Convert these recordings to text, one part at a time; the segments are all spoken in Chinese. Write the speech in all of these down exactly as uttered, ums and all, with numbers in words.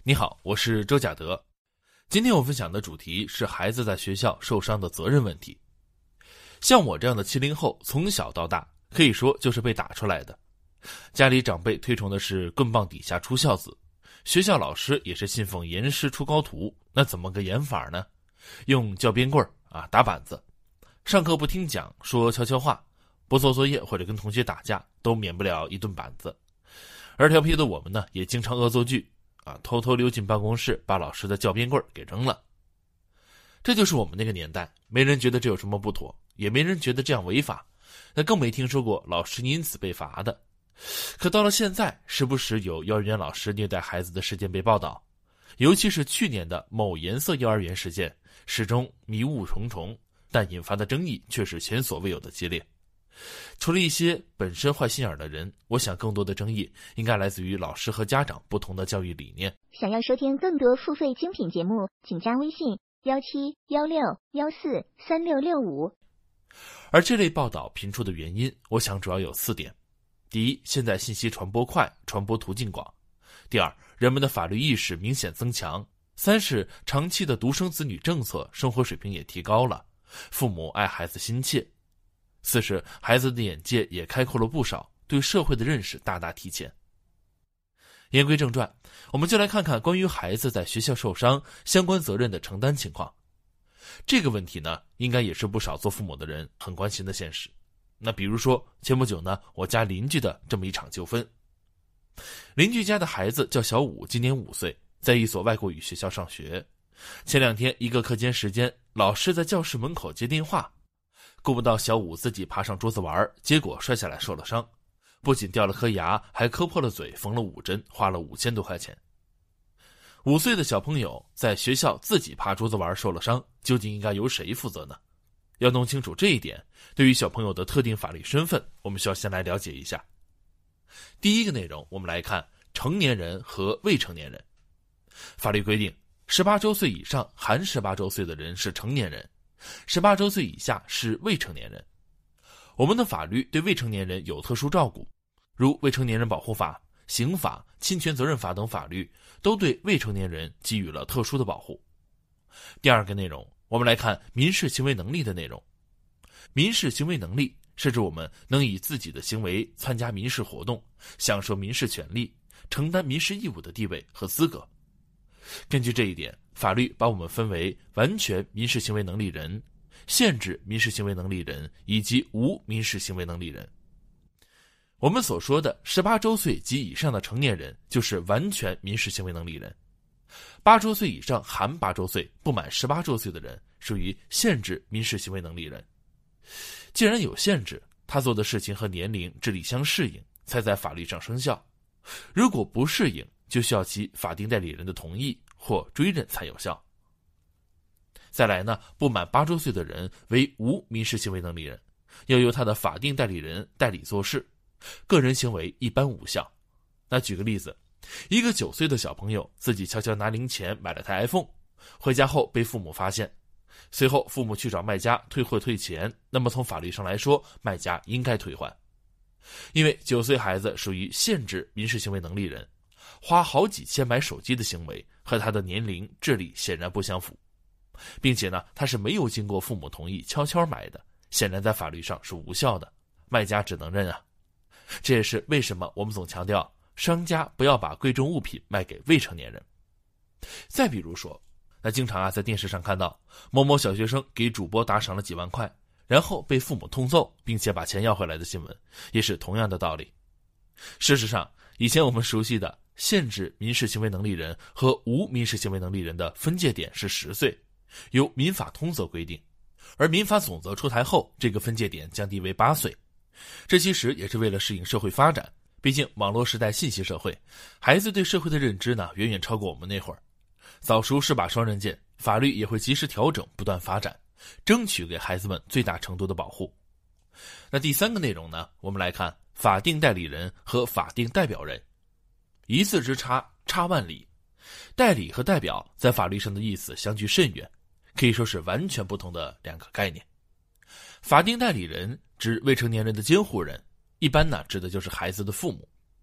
你好，我是周甲德。今天我分享的主题是孩子在学校受伤的责任问题。像我这样的七零后，从小到大可以说就是被打出来的。家里长辈推崇的是棍棒底下出孝子，学校老师也是信奉严师出高徒。那怎么个严法呢？用教鞭棍啊，打板子，上课不听讲，说悄悄话，不做作业或者跟同学打架，都免不了一顿板子。而调皮的我们呢，也经常恶作剧啊，偷偷溜进办公室，把老师的教鞭棍给扔了。这就是我们那个年代，没人觉得这有什么不妥，也没人觉得这样违法，那更没听说过老师因此被罚的。可到了现在，时不时有幼儿园老师虐待孩子的事件被报道，尤其是去年的某颜色幼儿园事件，始终迷雾重重，但引发的争议却是前所未有的激烈。除了一些本身坏心眼的人，我想更多的争议应该来自于老师和家长不同的教育理念。 想要收听更多付费精品节目，请加微信幺七幺六幺四三六六五。 而这类报道频出的原因，我想主要有四点。第一，现在信息传播快，传播途径广。第二，人们的法律意识明显增强。三是长期的独生子女政策，生活水平也提高了，父母爱孩子心切。四是孩子的眼界也开阔了不少，对社会的认识大大提前。言归正传，我们就来看看关于孩子在学校受伤相关责任的承担情况。这个问题呢，应该也是不少做父母的人很关心的现实。那比如说前不久呢，我家邻居的这么一场纠纷。邻居家的孩子叫小武，今年五岁，在一所外国语学校上学。前两天一个课间时间，老师在教室门口接电话，顾不到小武自己爬上桌子玩，结果摔下来受了伤，不仅掉了颗牙，还磕破了嘴，缝了五针，花了五千多块钱。五岁的小朋友在学校自己爬桌子玩受了伤，究竟应该由谁负责呢？要弄清楚这一点，对于小朋友的特定法律身份，我们需要先来了解一下。第一个内容，我们来看成年人和未成年人。法律规定，十八周岁以上含十八周岁的人是成年人，十八周岁以下是未成年人。我们的法律对未成年人有特殊照顾，如《未成年人保护法》、刑法、侵权责任法等法律都对未成年人给予了特殊的保护。第二个内容，我们来看民事行为能力的内容。民事行为能力是指我们能以自己的行为参加民事活动，享受民事权利，承担民事义务的地位和资格。根据这一点，法律把我们分为完全民事行为能力人、限制民事行为能力人以及无民事行为能力人。我们所说的十八周岁及以上的成年人就是完全民事行为能力人，八周岁以上含八周岁不满十八周岁的人属于限制民事行为能力人。既然有限制，他做的事情和年龄、智力相适应，才在法律上生效。如果不适应，就需要其法定代理人的同意或追认才有效。再来呢，不满八周岁的人为无民事行为能力人，要由他的法定代理人代理做事，个人行为一般无效。那举个例子，一个九岁的小朋友自己悄悄拿零钱买了台 iPhone， 回家后被父母发现，随后父母去找卖家退货退钱，那么从法律上来说，卖家应该退还。因为九岁孩子属于限制民事行为能力人，花好几千买手机的行为和他的年龄、智力显然不相符，并且呢，他是没有经过父母同意悄悄买的，显然在法律上是无效的，卖家只能认啊。这也是为什么我们总强调商家不要把贵重物品卖给未成年人。再比如说，那经常啊在电视上看到某某小学生给主播打赏了几万块，然后被父母痛揍，并且把钱要回来的新闻，也是同样的道理。事实上，以前我们熟悉的限制民事行为能力人和无民事行为能力人的分界点是十岁，由民法通则规定，而民法总则出台后，这个分界点降低为八岁。这其实也是为了适应社会发展，毕竟网络时代信息社会，孩子对社会的认知呢远远超过我们那会儿。早熟是把双刃剑，法律也会及时调整，不断发展，争取给孩子们最大程度的保护。那第三个内容呢，我们来看法定代理人和法定代表人。一字之差，差万里。代理和代表在法律上的意思相距甚远，可以说是完全不同的两个概念。法定代理人指未成年人的监护人，一般呢指的就是孩子的父母。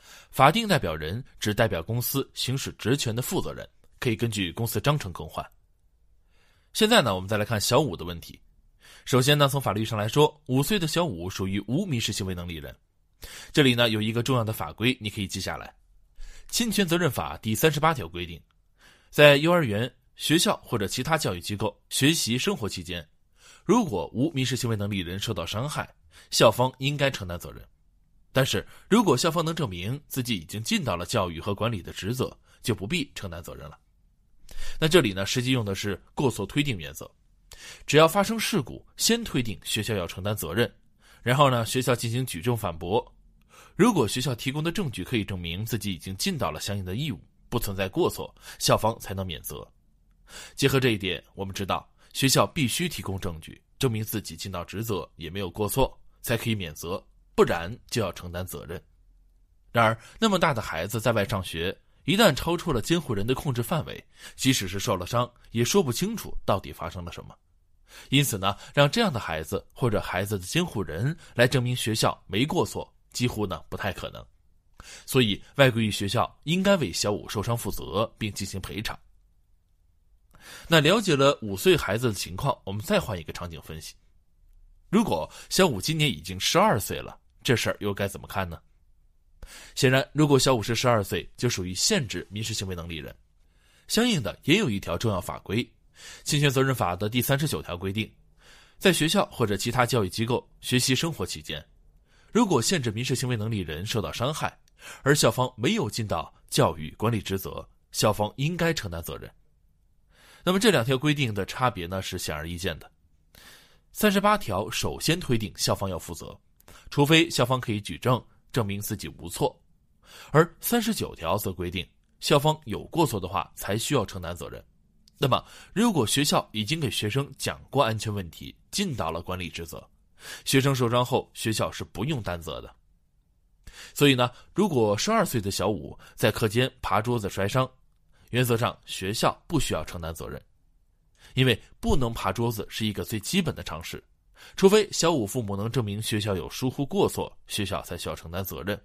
法定代表人只代表公司行使职权的负责人，可以根据公司章程更换。现在呢，我们再来看小五的问题。首先呢，从法律上来说，五岁的小五属于无民事行为能力人。这里呢有一个重要的法规，你可以记下来。侵权责任法第三十八条规定，在幼儿园、学校或者其他教育机构学习生活期间，如果无民事行为能力人受到伤害，校方应该承担责任。但是如果校方能证明自己已经尽到了教育和管理的职责，就不必承担责任了。那这里呢，实际用的是过错推定原则，只要发生事故，先推定学校要承担责任，然后呢，学校进行举证反驳。如果学校提供的证据可以证明自己已经尽到了相应的义务，不存在过错，校方才能免责。结合这一点，我们知道学校必须提供证据，证明自己尽到职责，也没有过错，才可以免责，不然就要承担责任。然而，那么大的孩子在外上学，一旦超出了监护人的控制范围，即使是受了伤，也说不清楚到底发生了什么。因此呢，让这样的孩子或者孩子的监护人来证明学校没过错，几乎呢不太可能。所以外归于学校应该为小五受伤负责，并进行赔偿。那了解了五岁孩子的情况，我们再换一个场景分析。如果小五今年已经十二岁了，这事儿又该怎么看呢？显然，如果小五是十二岁，就属于限制民事行为能力人。相应的，也有一条重要法规，侵权责任法的第三十九条规定，在学校或者其他教育机构学习生活期间，如果限制民事行为能力人受到伤害，而校方没有尽到教育管理职责，校方应该承担责任。那么这两条规定的差别呢，是显而易见的。三十八条首先推定校方要负责，除非校方可以举证证明自己无错，而三十九条则规定校方有过错的话才需要承担责任。那么如果学校已经给学生讲过安全问题，尽到了管理职责，学生受伤后学校是不用担责的。所以呢，如果十二岁的小五在课间爬桌子摔伤，原则上学校不需要承担责任，因为不能爬桌子是一个最基本的常识，除非小五父母能证明学校有疏忽过错，学校才需要承担责任。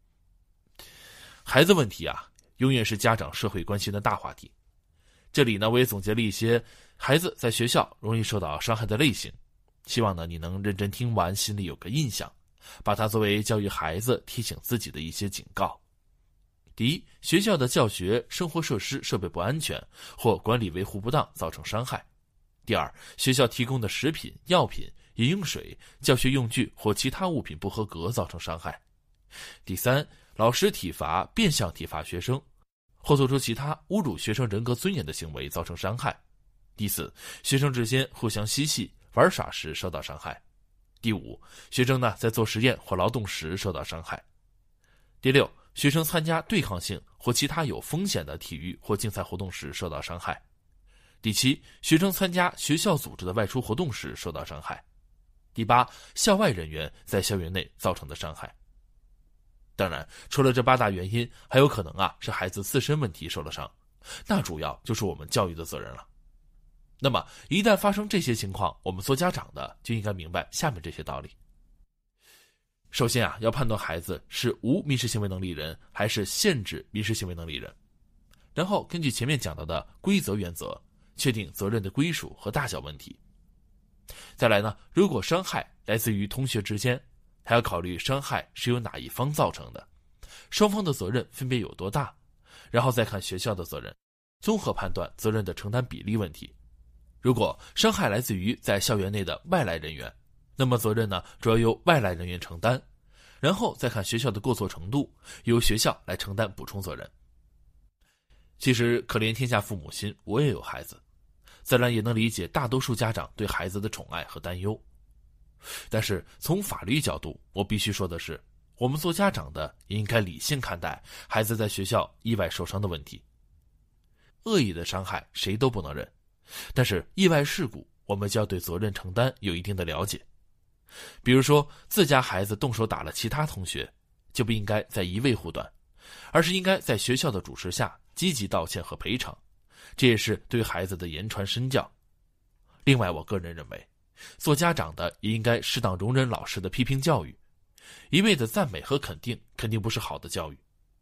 孩子问题啊，永远是家长社会关心的大话题。这里呢，我也总结了一些孩子在学校容易受到伤害的类型，希望呢你能认真听完，心里有个印象，把它作为教育孩子、提醒自己的一些警告。第一，学校的教学、生活设施设备不安全或管理维护不当，造成伤害。第二，学校提供的食品、药品、饮用水、教学用具或其他物品不合格，造成伤害。第三，老师体罚、变相体罚学生，或做出其他侮辱学生人格尊严的行为，造成伤害。第四，学生之间互相嬉戏、玩耍时受到伤害。第五，学生呢在做实验或劳动时受到伤害。第六，学生参加对抗性或其他有风险的体育或竞赛活动时受到伤害。第七，学生参加学校组织的外出活动时受到伤害。第八，校外人员在校园内造成的伤害。当然，除了这八大原因，还有可能啊是孩子自身问题受了伤，那主要就是我们教育的责任了。那么一旦发生这些情况，我们做家长的就应该明白下面这些道理。首先啊，要判断孩子是无民事行为能力人还是限制民事行为能力人，然后根据前面讲到的规则原则，确定责任的归属和大小问题。再来呢，如果伤害来自于同学之间，还要考虑伤害是由哪一方造成的，双方的责任分别有多大，然后再看学校的责任，综合判断责任的承担比例问题。如果伤害来自于在校园内的外来人员，那么责任呢主要由外来人员承担，然后再看学校的过错程度，由学校来承担补充责任。其实可怜天下父母心，我也有孩子，自然也能理解大多数家长对孩子的宠爱和担忧。但是从法律角度，我必须说的是，我们做家长的也应该理性看待孩子在学校意外受伤的问题。恶意的伤害谁都不能忍，但是意外事故我们就要对责任承担有一定的了解。比如说自家孩子动手打了其他同学，就不应该再一味护短，而是应该在学校的主持下积极道歉和赔偿，这也是对孩子的言传身教。另外，我个人认为做家长的也应该适当容忍老师的批评教育，一味的赞美和肯定肯定不是好的教育，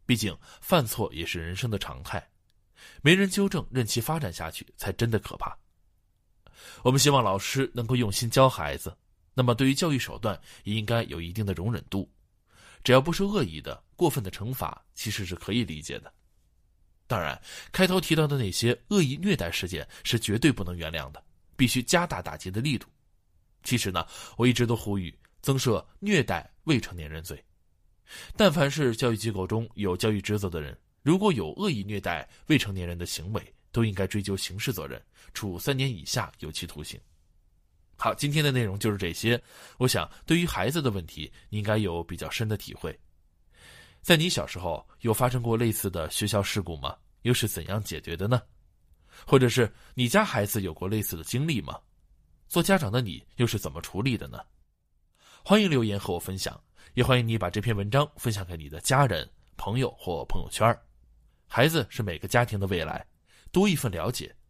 毕竟犯错也是人生的常态，没人纠正，任其发展下去才真的可怕。我们希望老师能够用心教孩子，那么对于教育手段也应该有一定的容忍度，只要不是恶意的、过分的惩罚，其实是可以理解的。当然，开头提到的那些恶意虐待事件是绝对不能原谅的，必须加大打击的力度。其实呢，我一直都呼吁增设虐待未成年人罪。但凡是教育机构中有教育职责的人，如果有恶意虐待未成年人的行为，都应该追究刑事责任，处三年以下有期徒刑。好，今天的内容就是这些。我想对于孩子的问题，你应该有比较深的体会。在你小时候有发生过类似的学校事故吗？又是怎样解决的呢？或者是你家孩子有过类似的经历吗？做家长的你又是怎么处理的呢？欢迎留言和我分享，也欢迎你把这篇文章分享给你的家人、朋友或朋友圈。孩子是每个家庭的未来，多一份了解